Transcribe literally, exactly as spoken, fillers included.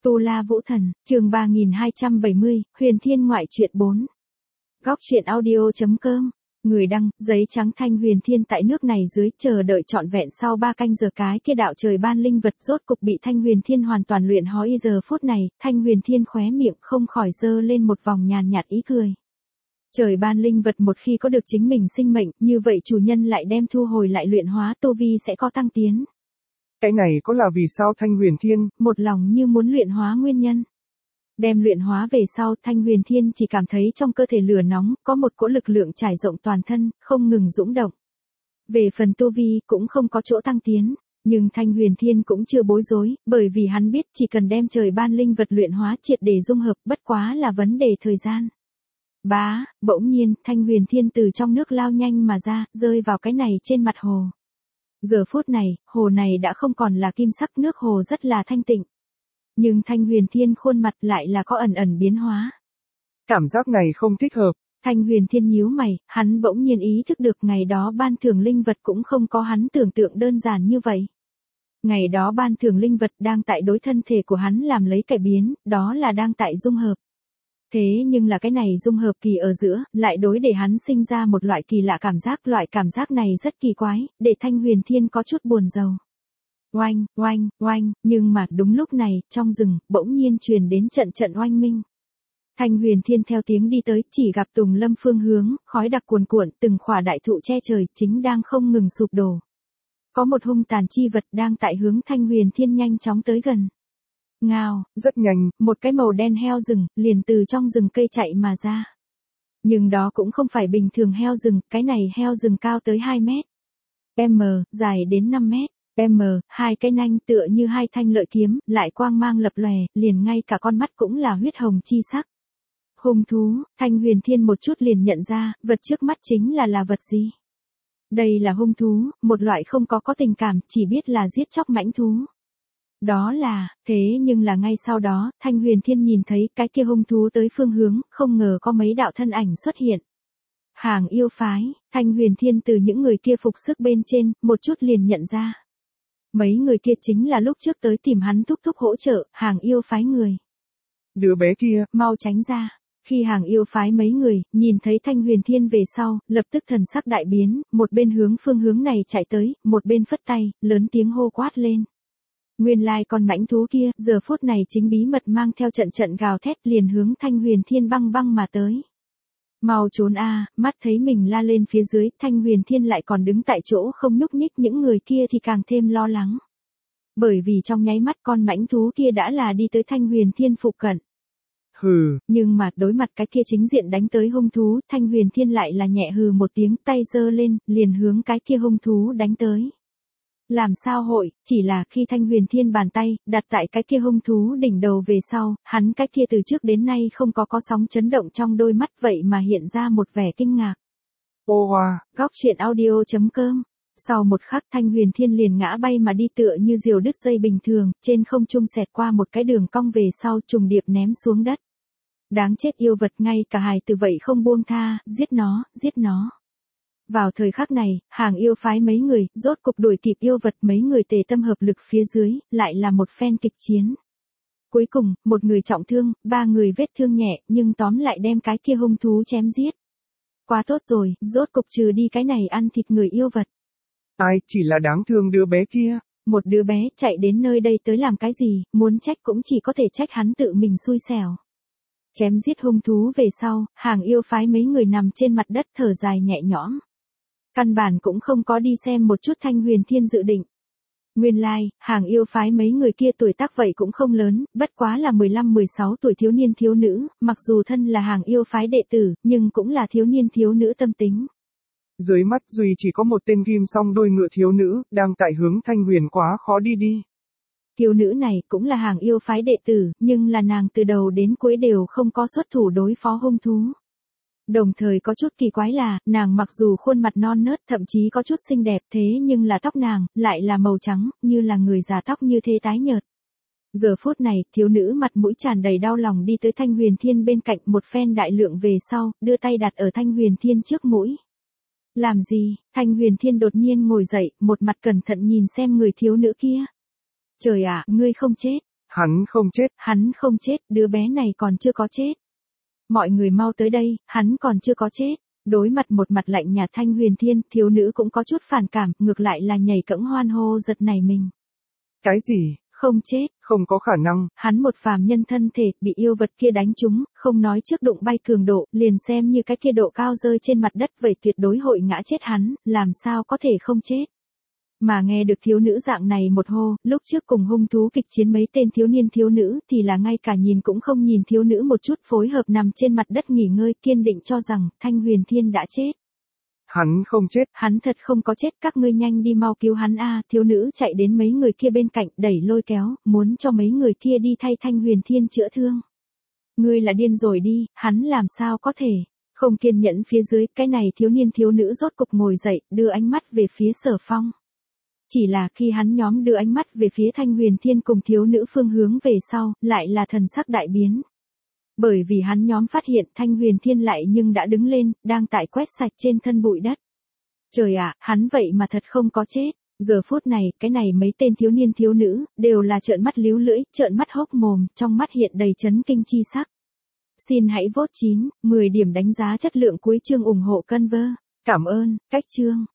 Tu La Vũ Thần, chương ba nghìn hai trăm bảy mươi, Huyền Thiên ngoại truyện bốn. Góc truyện audio chấm com. Người đăng, giấy trắng Thanh Huyền Thiên tại nước này dưới chờ đợi trọn vẹn sau ba canh giờ cái kia đạo trời ban linh vật rốt cục bị Thanh Huyền Thiên hoàn toàn luyện hóa. Y giờ phút này, Thanh Huyền Thiên khóe miệng không khỏi dơ lên một vòng nhàn nhạt ý cười. Trời ban linh vật một khi có được chính mình sinh mệnh, như vậy chủ nhân lại đem thu hồi lại luyện hóa tu vi sẽ có tăng tiến. Cái này có là vì sao Thanh Huyền Thiên một lòng như muốn luyện hóa nguyên nhân. Đem luyện hóa về sau, Thanh Huyền Thiên chỉ cảm thấy trong cơ thể lửa nóng, có một cỗ lực lượng trải rộng toàn thân, không ngừng dũng động. Về phần tu vi cũng không có chỗ tăng tiến, nhưng Thanh Huyền Thiên cũng chưa bối rối, bởi vì hắn biết chỉ cần đem trời ban linh vật luyện hóa triệt để dung hợp, bất quá là vấn đề thời gian. Bá, bỗng nhiên, Thanh Huyền Thiên từ trong nước lao nhanh mà ra, rơi vào cái này trên mặt hồ. Giờ phút này, hồ này đã không còn là kim sắc, nước hồ rất là thanh tịnh. Nhưng Thanh Huyền Thiên khuôn mặt lại là có ẩn ẩn biến hóa. Cảm giác này không thích hợp. Thanh Huyền Thiên nhíu mày, hắn bỗng nhiên ý thức được ngày đó ban thưởng linh vật cũng không có hắn tưởng tượng đơn giản như vậy. Ngày đó ban thưởng linh vật đang tại đối thân thể của hắn làm lấy cải biến, đó là đang tại dung hợp. Thế nhưng là cái này dung hợp kỳ ở giữa, lại đối để hắn sinh ra một loại kỳ lạ cảm giác, loại cảm giác này rất kỳ quái, để Thanh Huyền Thiên có chút buồn rầu. Oanh, oanh, oanh, nhưng mà đúng lúc này, trong rừng, bỗng nhiên truyền đến trận trận oanh minh. Thanh Huyền Thiên theo tiếng đi tới, chỉ gặp Tùng Lâm phương hướng, khói đặc cuồn cuộn, từng khỏa đại thụ che trời, chính đang không ngừng sụp đổ. Có một hung tàn chi vật đang tại hướng Thanh Huyền Thiên nhanh chóng tới gần. Ngao, rất nhanh, một cái màu đen heo rừng, liền từ trong rừng cây chạy mà ra. Nhưng đó cũng không phải bình thường heo rừng, cái này heo rừng cao tới hai mét. M, dài đến năm mét. M, hai cái nanh tựa như hai thanh lợi kiếm, lại quang mang lập lòe, liền ngay cả con mắt cũng là huyết hồng chi sắc. Hung thú, Thanh Huyền Thiên một chút liền nhận ra, vật trước mắt chính là là vật gì. Đây là hung thú, một loại không có có tình cảm, chỉ biết là giết chóc mãnh thú. Đó là, thế nhưng là ngay sau đó, Thanh Huyền Thiên nhìn thấy cái kia hung thú tới phương hướng, không ngờ có mấy đạo thân ảnh xuất hiện. Hàng yêu phái, Thanh Huyền Thiên từ những người kia phục sức bên trên, một chút liền nhận ra. Mấy người kia chính là lúc trước tới tìm hắn thúc thúc hỗ trợ, hàng yêu phái người. Đứa bé kia, mau tránh ra. Khi hàng yêu phái mấy người, nhìn thấy Thanh Huyền Thiên về sau, lập tức thần sắc đại biến, một bên hướng phương hướng này chạy tới, một bên phất tay, lớn tiếng hô quát lên. Nguyên lai con mãnh thú kia, giờ phút này chính bí mật mang theo trận trận gào thét liền hướng Thanh Huyền Thiên băng băng mà tới. Mau trốn a, mắt thấy mình la lên phía dưới, Thanh Huyền Thiên lại còn đứng tại chỗ không nhúc nhích, những người kia thì càng thêm lo lắng. Bởi vì trong nháy mắt con mãnh thú kia đã là đi tới Thanh Huyền Thiên phụ cận. Hừ. Nhưng mà đối mặt cái kia chính diện đánh tới hung thú, Thanh Huyền Thiên lại là nhẹ hừ một tiếng, tay giơ lên, liền hướng cái kia hung thú đánh tới. Làm sao hội, chỉ là khi Thanh Huyền Thiên bàn tay, đặt tại cái kia hung thú đỉnh đầu về sau, hắn cái kia từ trước đến nay không có có sóng chấn động trong đôi mắt vậy mà hiện ra một vẻ kinh ngạc. Ô hoa, góc truyện audio chấm com. Sau một khắc Thanh Huyền Thiên liền ngã bay mà đi tựa như diều đứt dây bình thường, trên không trung xẹt qua một cái đường cong về sau trùng điệp ném xuống đất. Đáng chết yêu vật, ngay cả hài từ vậy không buông tha, giết nó, giết nó. Vào thời khắc này, hàng yêu phái mấy người, rốt cục đuổi kịp yêu vật, mấy người tề tâm hợp lực phía dưới, lại là một phen kịch chiến. Cuối cùng, một người trọng thương, ba người vết thương nhẹ, nhưng tóm lại đem cái kia hung thú chém giết. Quá tốt rồi, rốt cục trừ đi cái này ăn thịt người yêu vật. Ai, chỉ là đáng thương đứa bé kia. Một đứa bé chạy đến nơi đây tới làm cái gì, muốn trách cũng chỉ có thể trách hắn tự mình xui xẻo. Chém giết hung thú về sau, hàng yêu phái mấy người nằm trên mặt đất thở dài nhẹ nhõm. Căn bản cũng không có đi xem một chút Thanh Huyền Thiên dự định. Nguyên lai, like, hàng yêu phái mấy người kia tuổi tác vậy cũng không lớn, bất quá là mười lăm mười sáu tuổi thiếu niên thiếu nữ, mặc dù thân là hàng yêu phái đệ tử, nhưng cũng là thiếu niên thiếu nữ tâm tính. Dưới mắt duy chỉ có một tên ghim song đôi ngựa thiếu nữ, đang tại hướng Thanh Huyền quá khó đi đi. Thiếu nữ này cũng là hàng yêu phái đệ tử, nhưng là nàng từ đầu đến cuối đều không có xuất thủ đối phó hung thú. Đồng thời có chút kỳ quái là, nàng mặc dù khuôn mặt non nớt, thậm chí có chút xinh đẹp, thế nhưng là tóc nàng, lại là màu trắng, như là người già tóc như thế tái nhợt. Giờ phút này, thiếu nữ mặt mũi tràn đầy đau lòng đi tới Thanh Huyền Thiên bên cạnh, một phen đại lượng về sau, đưa tay đặt ở Thanh Huyền Thiên trước mũi. Làm gì? Thanh Huyền Thiên đột nhiên ngồi dậy, một mặt cẩn thận nhìn xem người thiếu nữ kia. Trời ạ, ngươi không chết. Hắn không chết. Hắn không chết, đứa bé này còn chưa có chết. Mọi người mau tới đây, hắn còn chưa có chết. Đối mặt một mặt lạnh nhạt Thanh Huyền Thiên, thiếu nữ cũng có chút phản cảm, ngược lại là nhảy cẫng hoan hô giật nảy mình. Cái gì? Không chết. Không có khả năng. Hắn một phàm nhân thân thể, bị yêu vật kia đánh trúng, không nói trước đụng bay cường độ, liền xem như cái kia độ cao rơi trên mặt đất vậy tuyệt đối hội ngã chết hắn, làm sao có thể không chết. Mà nghe được thiếu nữ dạng này một hô, lúc trước cùng hung thú kịch chiến mấy tên thiếu niên thiếu nữ thì là ngay cả nhìn cũng không nhìn thiếu nữ một chút, phối hợp nằm trên mặt đất nghỉ ngơi, kiên định cho rằng Thanh Huyền Thiên đã chết. Hắn không chết. Hắn thật không có chết, các ngươi nhanh đi mau cứu hắn a. Thiếu nữ chạy đến mấy người kia bên cạnh, đẩy lôi kéo, muốn cho mấy người kia đi thay Thanh Huyền Thiên chữa thương. Ngươi là điên rồi đi, hắn làm sao có thể. Không kiên nhẫn phía dưới, cái này thiếu niên thiếu nữ rốt cục ngồi dậy, đưa ánh mắt về phía Sở Phong. Chỉ là khi hắn nhóm đưa ánh mắt về phía Thanh Huyền Thiên cùng thiếu nữ phương hướng về sau, lại là thần sắc đại biến. Bởi vì hắn nhóm phát hiện Thanh Huyền Thiên lại nhưng đã đứng lên, đang tại quét sạch trên thân bụi đất. Trời ạ, hắn vậy mà thật không có chết. Giờ phút này, cái này mấy tên thiếu niên thiếu nữ, đều là trợn mắt líu lưỡi, trợn mắt hốc mồm, trong mắt hiện đầy chấn kinh chi sắc. Xin hãy vote chín, mười điểm đánh giá chất lượng cuối chương ủng hộ Conver. Cảm ơn, cách chương.